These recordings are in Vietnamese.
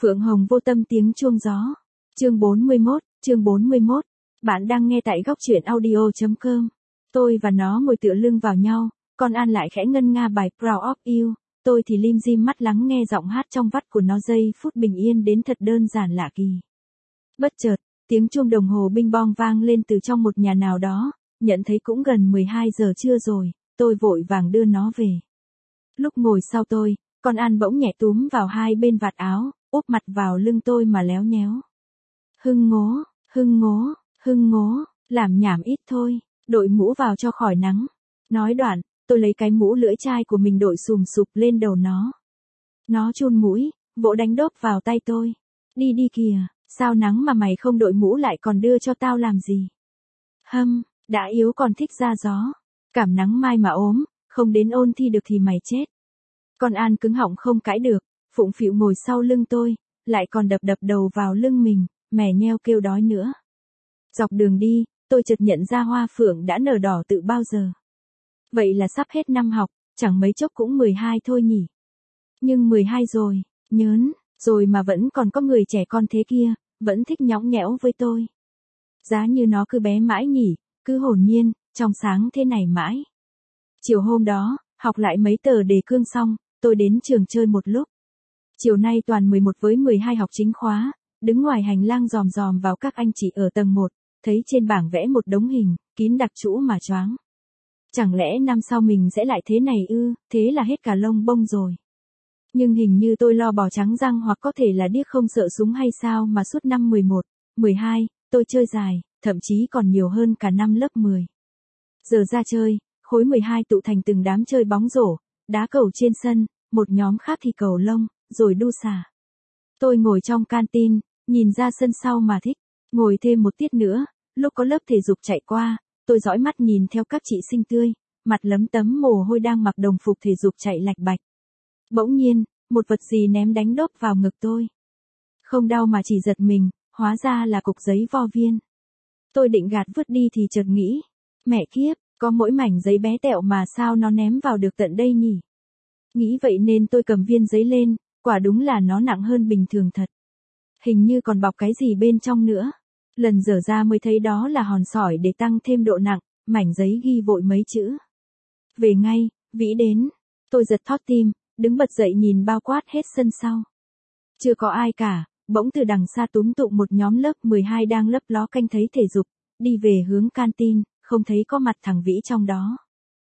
Phượng Hồng Vô Tâm tiếng chuông gió. Chương 41. Bạn đang nghe tại góc truyện audio.com. Tôi và nó ngồi tựa lưng vào nhau, con An lại khẽ ngân nga bài Proud of You, tôi thì lim dim mắt lắng nghe giọng hát trong vắt của nó, giây phút bình yên đến thật đơn giản lạ kỳ. Bất chợt, tiếng chuông đồng hồ bing bong vang lên từ trong một nhà nào đó, nhận thấy cũng gần 12 giờ trưa rồi, tôi vội vàng đưa nó về. Lúc ngồi sau tôi, con An bỗng nhẹ túm vào hai bên vạt áo, úp mặt vào lưng tôi mà léo nhéo. Hưng ngố, làm nhảm ít thôi, đội mũ vào cho khỏi nắng. Nói đoạn, tôi lấy cái mũ lưỡi chai của mình đội xùm xụp lên đầu nó. Nó chun mũi, vỗ đánh đốp vào tay tôi. Đi kìa, sao nắng mà mày không đội mũ lại còn đưa cho tao làm gì? Đã yếu còn thích ra gió. Cảm nắng mai mà ốm, không đến ôn thi được thì mày chết. Con An cứng họng không cãi được, phụng phịu ngồi sau lưng tôi, lại còn đập đầu vào lưng mình, mè nheo kêu đói nữa. Dọc đường đi, tôi chợt nhận ra hoa phượng đã nở đỏ từ bao giờ. Vậy là sắp hết năm học, chẳng mấy chốc cũng 12 thôi nhỉ. Nhưng 12 rồi, nhớn, rồi mà vẫn còn có người trẻ con thế kia, vẫn thích nhõng nhẽo với tôi. Giá như nó cứ bé mãi nhỉ, cứ hồn nhiên, trong sáng thế này mãi. Chiều hôm đó, học lại mấy tờ đề cương xong, tôi đến trường chơi một lúc. Chiều nay toàn 11 với 12 học chính khóa, đứng ngoài hành lang dòm dòm vào các anh chị ở tầng 1, thấy trên bảng vẽ một đống hình, kín đặc trũ mà choáng. Chẳng lẽ năm sau mình sẽ lại thế này ư, thế là hết cả lông bông rồi. Nhưng hình như tôi lo bò trắng răng hoặc có thể là điếc không sợ súng hay sao mà suốt năm 11, 12, tôi chơi dài, thậm chí còn nhiều hơn cả năm lớp 10. Giờ ra chơi, khối 12 tụ thành từng đám chơi bóng rổ, đá cầu trên sân, một nhóm khác thì cầu lông, rồi đu xà. Tôi ngồi trong canteen, nhìn ra sân sau mà thích, ngồi thêm một tiết nữa, lúc có lớp thể dục chạy qua, tôi dõi mắt nhìn theo các chị xinh tươi, mặt lấm tấm mồ hôi đang mặc đồng phục thể dục chạy lạch bạch. Bỗng nhiên, một vật gì ném đánh đốp vào ngực tôi. Không đau mà chỉ giật mình, hóa ra là cục giấy vo viên. Tôi định gạt vứt đi thì chợt nghĩ, mẹ kiếp, có mỗi mảnh giấy bé tẹo mà sao nó ném vào được tận đây nhỉ? Nghĩ vậy nên tôi cầm viên giấy lên, quả đúng là nó nặng hơn bình thường thật. Hình như còn bọc cái gì bên trong nữa. Lần dở ra mới thấy đó là hòn sỏi để tăng thêm độ nặng, mảnh giấy ghi vội mấy chữ. Về ngay, Vĩ đến. Tôi giật thót tim, đứng bật dậy nhìn bao quát hết sân sau. Chưa có ai cả, bỗng từ đằng xa túm tụm một nhóm lớp 12 đang lấp ló canh thấy thể dục, đi về hướng canteen, không thấy có mặt thằng Vĩ trong đó.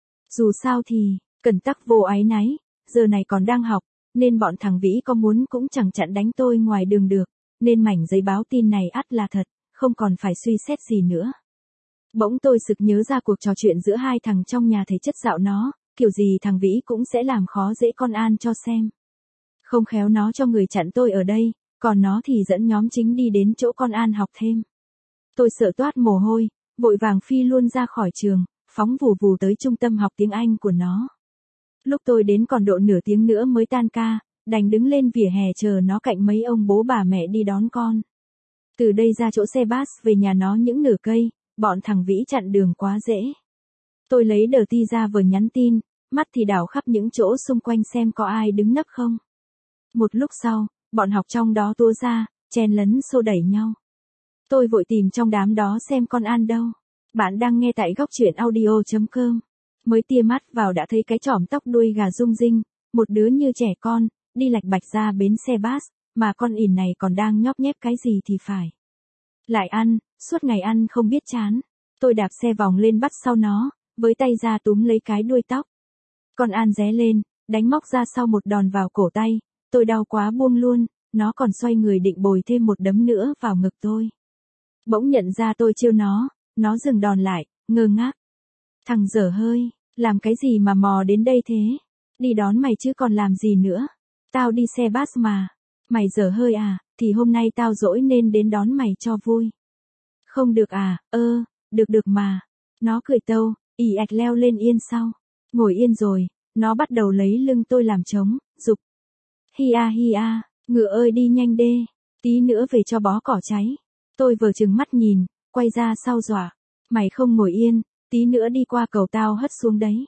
Dù sao thì, cẩn tắc vô áy náy, giờ này còn đang học, nên bọn thằng Vĩ có muốn cũng chẳng chặn đánh tôi ngoài đường được, nên mảnh giấy báo tin này ắt là thật, không còn phải suy xét gì nữa. Bỗng tôi sực nhớ ra cuộc trò chuyện giữa hai thằng trong nhà thể chất dạo nó, kiểu gì thằng Vĩ cũng sẽ làm khó dễ con An cho xem. Không khéo nó cho người chặn tôi ở đây, còn nó thì dẫn nhóm chính đi đến chỗ con An học thêm. Tôi sợ toát mồ hôi, vội vàng phi luôn ra khỏi trường, phóng vù vù tới trung tâm học tiếng Anh của nó. Lúc tôi đến còn độ nửa tiếng nữa mới tan ca, đành đứng lên vỉa hè chờ nó cạnh mấy ông bố bà mẹ đi đón con. Từ đây ra chỗ xe bus về nhà nó những nửa cây, bọn thằng Vĩ chặn đường quá dễ. Tôi lấy đờ ti ra vừa nhắn tin, mắt thì đảo khắp những chỗ xung quanh xem có ai đứng nấp không. Một lúc sau, bọn học trong đó túa ra, chen lấn xô đẩy nhau. Tôi vội tìm trong đám đó xem con An đâu. Bạn đang nghe tại góc truyện audio.com. Mới tia mắt vào đã thấy cái chỏm tóc đuôi gà rung rinh, một đứa như trẻ con, đi lạch bạch ra bến xe bus, mà con ỉn này còn đang nhóp nhép cái gì thì phải. Lại ăn, suốt ngày ăn không biết chán. Tôi đạp xe vòng lên bắt sau nó, với tay ra túm lấy cái đuôi tóc. Con An ré lên, đánh móc ra sau một đòn vào cổ tay, tôi đau quá buông luôn, nó còn xoay người định bồi thêm một đấm nữa vào ngực tôi. Bỗng nhận ra tôi trêu nó dừng đòn lại, ngơ ngác. Thằng dở hơi, làm cái gì mà mò đến đây thế? Đi đón mày chứ còn làm gì nữa? Tao đi xe bus mà. Mày dở hơi à, thì hôm nay tao dỗi nên đến đón mày cho vui. Không được à, được mà. Nó cười tâu, ì ạch leo lên yên sau. Ngồi yên rồi, nó bắt đầu lấy lưng tôi làm trống, giục. Hi a, ngựa ơi đi nhanh đê, tí nữa về cho bó cỏ cháy. Tôi vờ chừng mắt nhìn, quay ra sau dọa. Mày không ngồi yên, tí nữa đi qua cầu tao hất xuống đấy.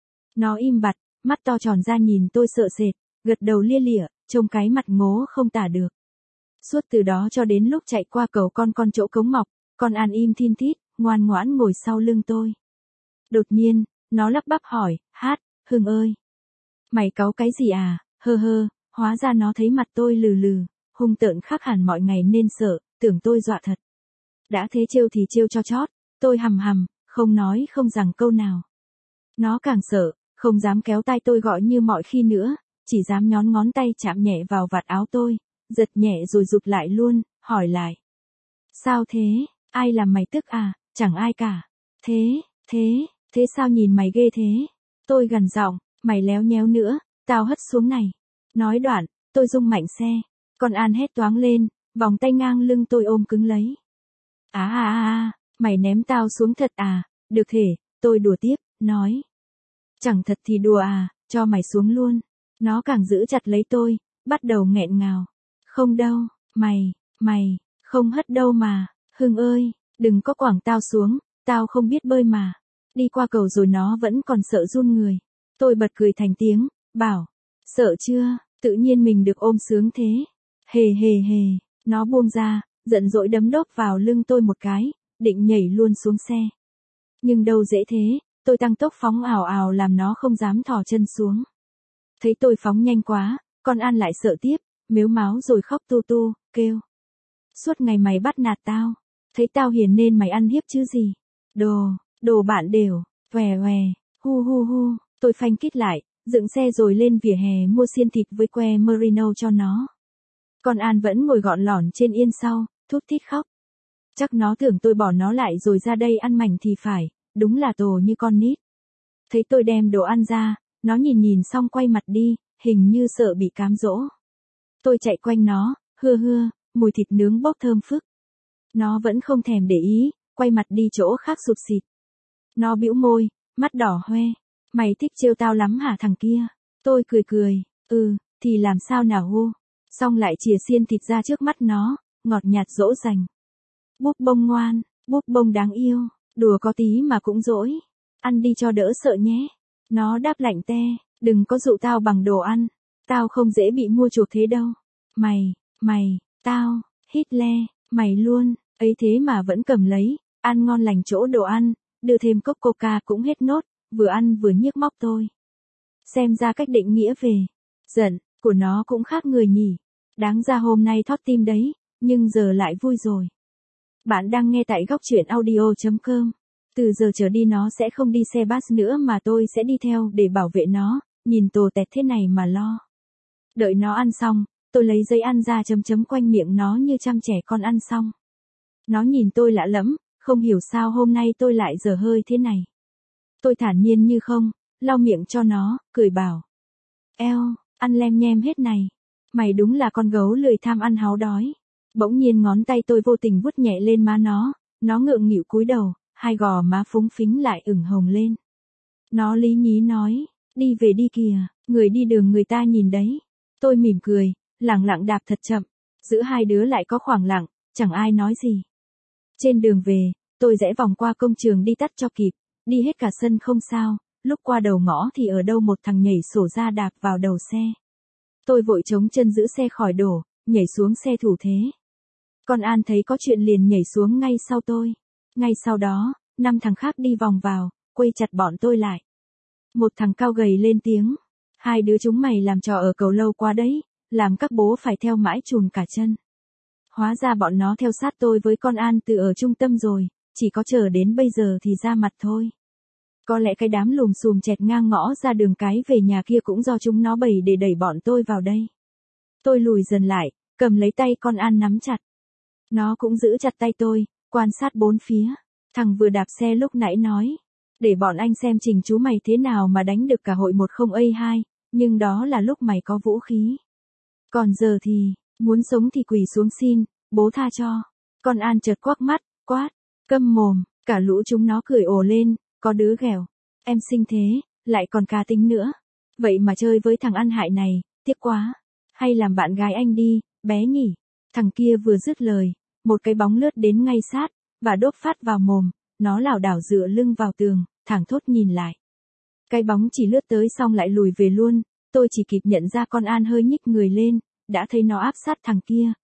Nó im bặt, mắt to tròn ra nhìn tôi sợ sệt, gật đầu lia lịa, trông cái mặt ngố không tả được. Suốt từ đó cho đến lúc chạy qua cầu con chỗ cống mọc, con An im thin thít, ngoan ngoãn ngồi sau lưng tôi. Đột nhiên, nó lắp bắp hỏi, Hưng ơi. Mày cáu cái gì à, hơ hơ, hóa ra nó thấy mặt tôi lừ lừ, hung tợn khác hẳn mọi ngày nên sợ, tưởng tôi dọa thật. Đã thế trêu thì trêu cho chót, tôi hầm, không nói không rằng câu nào. Nó càng sợ, không dám kéo tay tôi gọi như mọi khi nữa, chỉ dám nhón ngón tay chạm nhẹ vào vạt áo tôi, giật nhẹ rồi rụt lại luôn, hỏi lại. Sao thế, ai làm mày tức à, chẳng ai cả. Thế sao nhìn mày ghê thế? Tôi gằn giọng, mày léo nhéo nữa, tao hất xuống này. Nói đoạn, tôi rung mạnh xe, con An hét toáng lên, vòng tay ngang lưng tôi ôm cứng lấy. Mày ném tao xuống thật à, được thể, tôi đùa tiếp, nói. Chẳng thật thì đùa à, cho mày xuống luôn. Nó càng giữ chặt lấy tôi, bắt đầu nghẹn ngào. Không đâu, mày, không hất đâu mà, Hưng ơi, đừng có quẳng tao xuống, tao không biết bơi mà. Đi qua cầu rồi nó vẫn còn sợ run người. Tôi bật cười thành tiếng, bảo, sợ chưa, tự nhiên mình được ôm sướng thế. Hề, nó buông ra, giận dỗi đấm đốc vào lưng tôi một cái, định nhảy luôn xuống xe. Nhưng đâu dễ thế, tôi tăng tốc phóng ào làm nó không dám thò chân xuống. Thấy tôi phóng nhanh quá, con An lại sợ tiếp, mếu máo rồi khóc tu, kêu. Suốt ngày mày bắt nạt tao, thấy tao hiền nên mày ăn hiếp chứ gì. Đồ bạn đều, què, hu, tôi phanh kít lại, dựng xe rồi lên vỉa hè mua xiên thịt với que merino cho nó. Con An vẫn ngồi gọn lỏn trên yên sau, thút thít khóc. Chắc nó tưởng tôi bỏ nó lại rồi ra đây ăn mảnh thì phải, đúng là tổ như con nít. Thấy tôi đem đồ ăn ra, nó nhìn xong quay mặt đi, hình như sợ bị cám dỗ. Tôi chạy quanh nó, hưa, mùi thịt nướng bốc thơm phức. Nó vẫn không thèm để ý, quay mặt đi chỗ khác sụt xịt. Nó bĩu môi, mắt đỏ hoe. Mày thích trêu tao lắm hả thằng kia? Tôi cười, thì làm sao nào hô. Xong lại chìa xiên thịt ra trước mắt nó, ngọt nhạt dỗ dành. Búp bông ngoan, búp bông đáng yêu, đùa có tí mà cũng dỗi. Ăn đi cho đỡ sợ nhé. Nó đáp lạnh te, đừng có dụ tao bằng đồ ăn. Tao không dễ bị mua chuộc thế đâu. Mày, tao, Hitler, mày luôn, ấy thế mà vẫn cầm lấy, ăn ngon lành chỗ đồ ăn, đưa thêm cốc coca cũng hết nốt, vừa ăn vừa nhiếc móc tôi. Xem ra cách định nghĩa về giận của nó cũng khác người nhỉ. Đáng ra hôm nay thót tim đấy, nhưng giờ lại vui rồi. Bạn đang nghe tại góc truyện audio.com. Từ giờ trở đi nó sẽ không đi xe bus nữa mà tôi sẽ đi theo để bảo vệ nó, nhìn tồ tẹt thế này mà lo. Đợi nó ăn xong, tôi lấy giấy ăn ra chấm quanh miệng nó như chăm trẻ con ăn xong. Nó nhìn tôi lạ lẫm, không hiểu sao hôm nay tôi lại dở hơi thế này. Tôi thản nhiên như không, lau miệng cho nó, cười bảo. Ăn lem nhem hết này. Mày đúng là con gấu lười tham ăn háo đói. Bỗng nhiên ngón tay tôi vô tình vuốt nhẹ lên má nó ngượng nghịu cúi đầu, hai gò má phúng phính lại ửng hồng lên. Nó lý nhí nói, đi về đi kìa, người đi đường người ta nhìn đấy. Tôi mỉm cười, lẳng lặng đạp thật chậm, giữa hai đứa lại có khoảng lặng, chẳng ai nói gì. Trên đường về, tôi rẽ vòng qua công trường đi tắt cho kịp, đi hết cả sân không sao, lúc qua đầu ngõ thì ở đâu một thằng nhảy sổ ra đạp vào đầu xe. Tôi vội chống chân giữ xe khỏi đổ, nhảy xuống xe thủ thế. Con An thấy có chuyện liền nhảy xuống ngay sau tôi. Ngay sau đó, 5 thằng khác đi vòng vào, quây chặt bọn tôi lại. Một thằng cao gầy lên tiếng. Hai đứa chúng mày làm trò ở cầu lâu quá đấy, làm các bố phải theo mãi chùn cả chân. Hóa ra bọn nó theo sát tôi với con An từ ở trung tâm rồi, chỉ có chờ đến bây giờ thì ra mặt thôi. Có lẽ cái đám lùm xùm chẹt ngang ngõ ra đường cái về nhà kia cũng do chúng nó bày để đẩy bọn tôi vào đây. Tôi lùi dần lại, cầm lấy tay con An nắm chặt. Nó cũng giữ chặt tay tôi, quan sát bốn phía. Thằng vừa đạp xe lúc nãy nói, để bọn anh xem trình chú mày thế nào mà đánh được cả hội 10A2, nhưng đó là lúc mày có vũ khí. Còn giờ thì, muốn sống thì quỳ xuống xin, bố tha cho. Con An chợt quắc mắt, quát, câm mồm, cả lũ chúng nó cười ồ lên, có đứa ghẹo. Em xinh thế, lại còn cá tính nữa. Vậy mà chơi với thằng ăn hại này, tiếc quá. Hay làm bạn gái anh đi, bé nhỉ. Thằng kia vừa dứt lời, một cái bóng lướt đến ngay sát, và đốp phát vào mồm, nó lảo đảo dựa lưng vào tường, thẳng thốt nhìn lại. Cái bóng chỉ lướt tới xong lại lùi về luôn, tôi chỉ kịp nhận ra con An hơi nhích người lên, đã thấy nó áp sát thằng kia,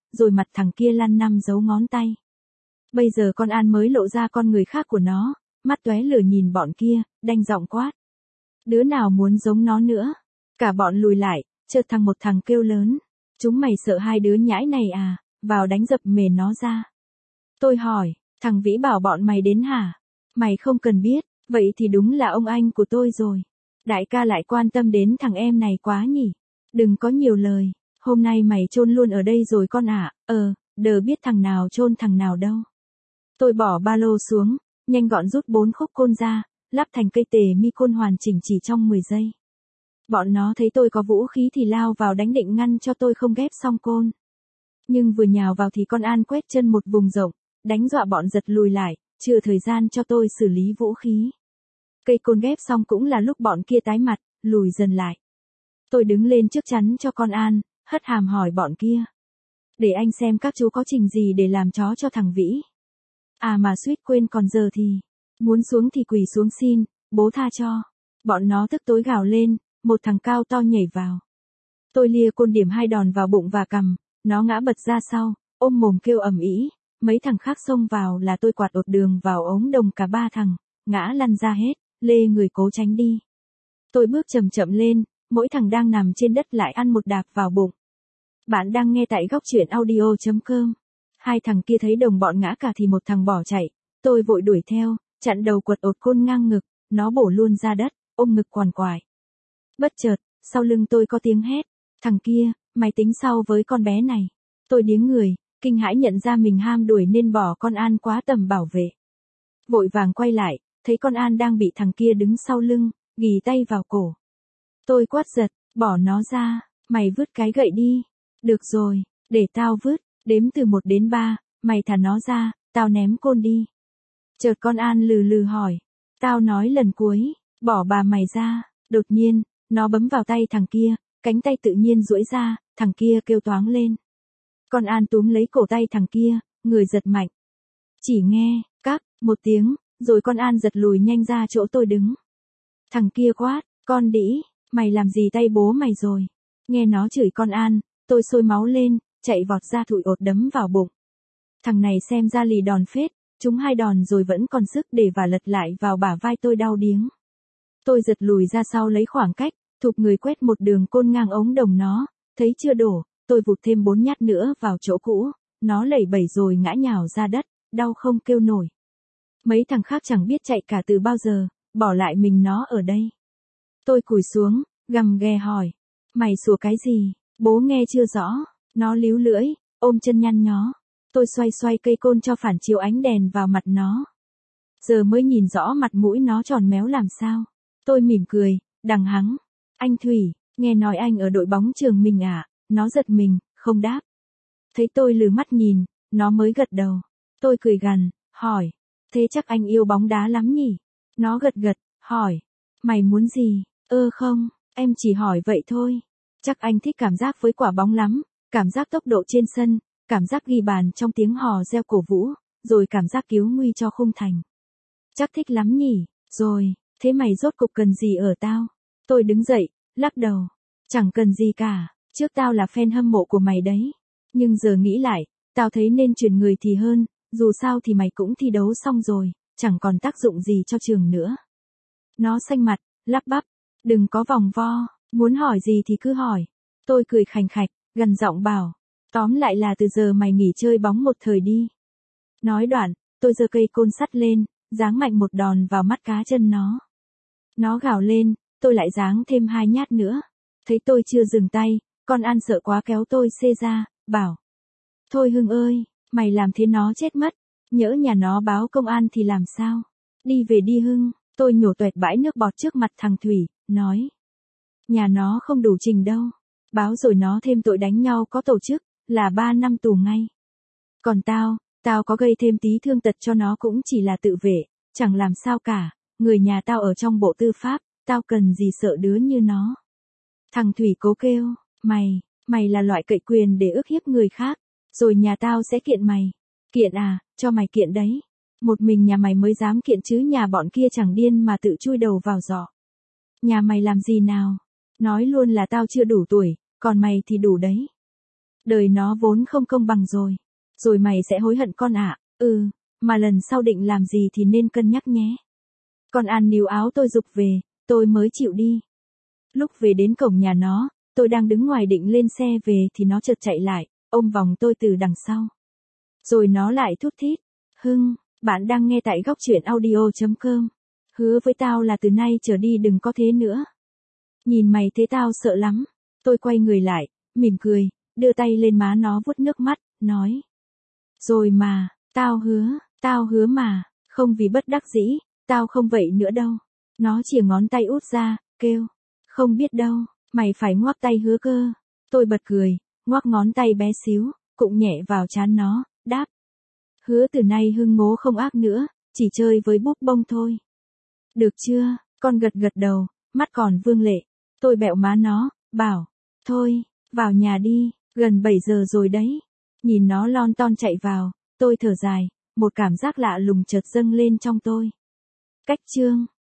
rồi mặt thằng kia lăn 5 dấu ngón tay. Bây giờ con An mới lộ ra con người khác của nó, mắt tóe lửa nhìn bọn kia, đanh giọng quát. Đứa nào muốn giống nó nữa? Cả bọn lùi lại, chợt một thằng kêu lớn. Chúng mày sợ hai đứa nhãi này à, vào đánh dập mền nó ra. Tôi hỏi, thằng Vĩ bảo bọn mày đến hả? Mày không cần biết, vậy thì đúng là ông anh của tôi rồi. Đại ca lại quan tâm đến thằng em này quá nhỉ. Đừng có nhiều lời, hôm nay mày chôn luôn ở đây rồi con ạ. Đờ biết thằng nào chôn thằng nào đâu. Tôi bỏ ba lô xuống, nhanh gọn rút 4 khúc côn ra, lắp thành cây tề mi côn hoàn chỉnh chỉ trong 10 giây. Bọn nó thấy tôi có vũ khí thì lao vào đánh định ngăn cho tôi không ghép xong côn. Nhưng vừa nhào vào thì con An quét chân một vùng rộng, đánh dọa bọn giật lùi lại, chưa thời gian cho tôi xử lý vũ khí. Cây côn ghép xong cũng là lúc bọn kia tái mặt, lùi dần lại. Tôi đứng lên trước chắn cho con An, hất hàm hỏi bọn kia. Để anh xem các chú có trình gì để làm chó cho thằng Vĩ. À mà suýt quên còn giờ thì, muốn xuống thì quỳ xuống xin, bố tha cho. Bọn nó tức tối gào lên, một thằng cao to nhảy vào. Tôi lia côn điểm 2 đòn vào bụng và cằm, nó ngã bật ra sau, ôm mồm kêu ầm ĩ. Mấy thằng khác xông vào là tôi quạt ột đường vào ống đồng cả 3 thằng, ngã lăn ra hết, lê người cố tránh đi. Tôi bước chậm chậm lên, mỗi thằng đang nằm trên đất lại ăn một đạp vào bụng. Bạn đang nghe tại góc truyện audio.com. Hai thằng kia thấy đồng bọn ngã cả thì một thằng bỏ chạy, tôi vội đuổi theo, chặn đầu quật ột côn ngang ngực, nó bổ luôn ra đất, ôm ngực quằn quại. Bất chợt, sau lưng tôi có tiếng hét, thằng kia, mày tính sau với con bé này. Tôi điếng người, kinh hãi nhận ra mình ham đuổi nên bỏ con An quá tầm bảo vệ. Vội vàng quay lại, thấy con An đang bị thằng kia đứng sau lưng, ghì tay vào cổ. Tôi quát giật, bỏ nó ra, mày vứt cái gậy đi. Được rồi, để tao vứt, đếm từ 1 đến 3, mày thả nó ra, tao ném côn đi. Chợt con An lừ lừ hỏi, tao nói lần cuối, bỏ bà mày ra. Đột nhiên, nó bấm vào tay thằng kia, cánh tay tự nhiên duỗi ra, thằng kia kêu toáng lên. Con An túm lấy cổ tay thằng kia, người giật mạnh. Chỉ nghe, cắc, một tiếng, rồi con An giật lùi nhanh ra chỗ tôi đứng. Thằng kia quát, con đĩ, mày làm gì tay bố mày rồi? Nghe nó chửi con An, tôi sôi máu lên, chạy vọt ra thụi ột đấm vào bụng. Thằng này xem ra lì đòn phết, trúng 2 đòn rồi vẫn còn sức để vả lật lại vào bả vai tôi đau điếng. Tôi giật lùi ra sau lấy khoảng cách, thụp người quét một đường côn ngang ống đồng nó, thấy chưa đổ, tôi vụt thêm 4 nhát nữa vào chỗ cũ, nó lẩy bẩy rồi ngã nhào ra đất, đau không kêu nổi. Mấy thằng khác chẳng biết chạy cả từ bao giờ, bỏ lại mình nó ở đây. Tôi cúi xuống, gầm ghè hỏi, mày sủa cái gì, bố nghe chưa rõ, nó líu lưỡi, ôm chân nhăn nhó. Tôi xoay xoay cây côn cho phản chiếu ánh đèn vào mặt nó. Giờ mới nhìn rõ mặt mũi nó tròn méo làm sao. Tôi mỉm cười, đằng hắng. Anh Thủy, nghe nói anh ở đội bóng trường mình à? Nó giật mình, không đáp. Thấy tôi lừ mắt nhìn, nó mới gật đầu. Tôi cười gằn, hỏi. Thế chắc anh yêu bóng đá lắm nhỉ? Nó gật gật, hỏi. Mày muốn gì? Không, em chỉ hỏi vậy thôi. Chắc anh thích cảm giác với quả bóng lắm. Cảm giác tốc độ trên sân, cảm giác ghi bàn trong tiếng hò reo cổ vũ, rồi cảm giác cứu nguy cho khung thành. Chắc thích lắm nhỉ? Rồi, thế mày rốt cục cần gì ở tao? Tôi đứng dậy, lắc đầu. Chẳng cần gì cả, trước tao là fan hâm mộ của mày đấy. Nhưng giờ nghĩ lại, tao thấy nên chuyển người thì hơn, dù sao thì mày cũng thi đấu xong rồi, chẳng còn tác dụng gì cho trường nữa. Nó xanh mặt, lắp bắp, đừng có vòng vo, muốn hỏi gì thì cứ hỏi. Tôi cười khành khạch, gần giọng bảo, tóm lại là từ giờ mày nghỉ chơi bóng một thời đi. Nói đoạn, tôi giơ cây côn sắt lên, giáng mạnh một đòn vào mắt cá chân nó. Nó gào lên, tôi lại giáng thêm 2 nhát nữa. Thấy tôi chưa dừng tay, con An sợ quá kéo tôi xê ra, bảo. Thôi Hưng ơi, mày làm thế nó chết mất. Nhỡ nhà nó báo công an thì làm sao? Đi về đi Hưng, tôi nhổ toẹt bãi nước bọt trước mặt thằng Thủy, nói. Nhà nó không đủ trình đâu. Báo rồi nó thêm tội đánh nhau có tổ chức, là 3 năm tù ngay. Còn tao có gây thêm tí thương tật cho nó cũng chỉ là tự vệ, chẳng làm sao cả, người nhà tao ở trong bộ tư pháp, tao cần gì sợ đứa như nó. Thằng Thủy cố kêu, mày là loại cậy quyền để ức hiếp người khác, rồi nhà tao sẽ kiện mày. Kiện à, cho mày kiện đấy. Một mình nhà mày mới dám kiện chứ nhà bọn kia chẳng điên mà tự chui đầu vào giỏ. Nhà mày làm gì nào? Nói luôn là tao chưa đủ tuổi, còn mày thì đủ đấy. Đời nó vốn không công bằng rồi. Rồi mày sẽ hối hận con ạ. Mà lần sau định làm gì thì nên cân nhắc nhé. Con An níu áo tôi giục về, tôi mới chịu đi. Lúc về đến cổng nhà nó, tôi đang đứng ngoài định lên xe về thì nó chợt chạy lại, ôm vòng tôi từ đằng sau. Rồi nó lại thút thít. Hưng, bạn đang nghe tại góc truyện audio.com. Hứa với tao là từ nay trở đi đừng có thế nữa. Nhìn mày thế tao sợ lắm. Tôi quay người lại, mỉm cười, đưa tay lên má nó vuốt nước mắt, nói. Rồi mà, tao hứa mà, không vì bất đắc dĩ, tao không vậy nữa đâu. Nó chìa ngón tay út ra, kêu. Không biết đâu, mày phải ngoắc tay hứa cơ. Tôi bật cười, ngoắc ngón tay bé xíu, cụng nhẹ vào trán nó, đáp. Hứa từ nay Hưng ngố không ác nữa, chỉ chơi với búp bông thôi. Được chưa, con gật gật đầu, mắt còn vương lệ. Tôi bẹo má nó, bảo. Thôi, vào nhà đi, gần 7 giờ rồi đấy. Nhìn nó lon ton chạy vào, tôi thở dài, một cảm giác lạ lùng chợt dâng lên trong tôi. Cách chương